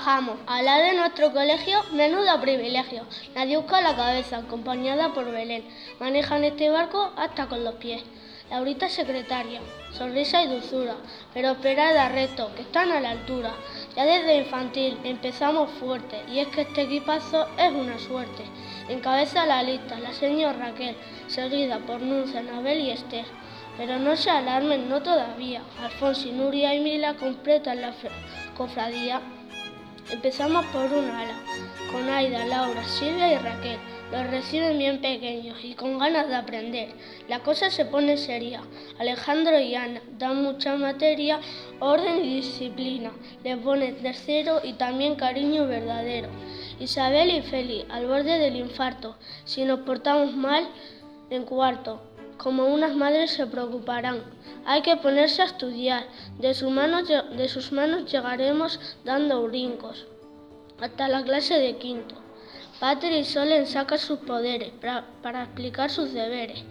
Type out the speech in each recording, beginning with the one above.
bajamos. Al lado de nuestro colegio, menudo privilegio. Nadiuska a la cabeza, acompañada por Belén. Manejan este barco hasta con los pies. Laurita secretaria, sonrisa y dulzura, pero esperad recto, que están a la altura. Ya desde infantil empezamos fuerte, y es que este equipazo es una suerte. Encabeza la lista la señora Raquel, seguida por Nunza, Anabel y Esther. Pero no se alarmen, no todavía. Alfonso, Nuria y Mila completan la cofradía. Empezamos por un ala, con Aida, Laura, Silvia y Raquel. Los reciben bien pequeños y con ganas de aprender. La cosa se pone seria. Alejandro y Ana dan mucha materia, orden y disciplina. Les ponen tercero y también cariño verdadero. Isabel y Feli, al borde del infarto. Si nos portamos mal, en cuarto. Como unas madres se preocuparán. Hay que ponerse a estudiar. De sus manos llegaremos dando brincos hasta la clase de quinto. Patri Solen saca sus poderes para explicar sus deberes.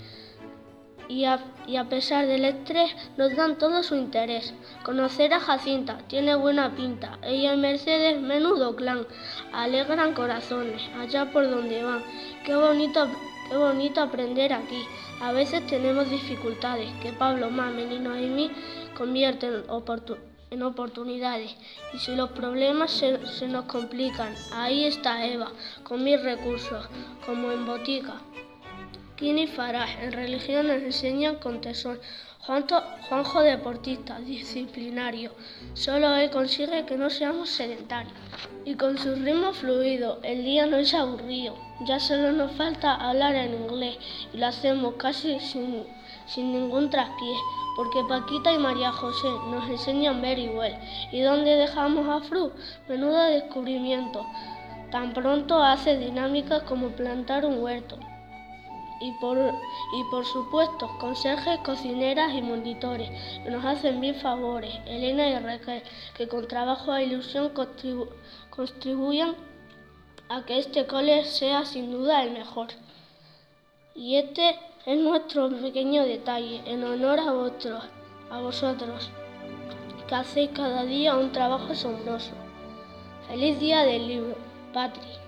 Y a pesar del estrés nos dan todo su interés. Conocer a Jacinta tiene buena pinta. Ella y Mercedes, menudo clan. Alegran corazones allá por donde van. Qué bonito aprender aquí. A veces tenemos dificultades que Pablo, Mamen y Noemí convierten en oportunidades. Y si los problemas se nos complican, ahí está Eva, con mil recursos, como en botica. Kini y Farah, en religión nos enseñan con tesón. Juanjo deportista, disciplinario. Solo él consigue que no seamos sedentarios. Y con su ritmo fluido, el día no es aburrido. Ya solo nos falta hablar en inglés y lo hacemos casi sin ningún traspié. Porque Paquita y María José nos enseñan very well. ¿Y dónde dejamos a Fru? Menudo descubrimiento. Tan pronto hace dinámicas como plantar un huerto. Y por supuesto, conserjes, cocineras y monitores, que nos hacen mil favores. Elena y Raquel, que con trabajo e ilusión contribuyan a que este cole sea sin duda el mejor. Y este es nuestro pequeño detalle, en honor a vosotros, que hacéis cada día un trabajo asombroso. Feliz día del libro, Patri.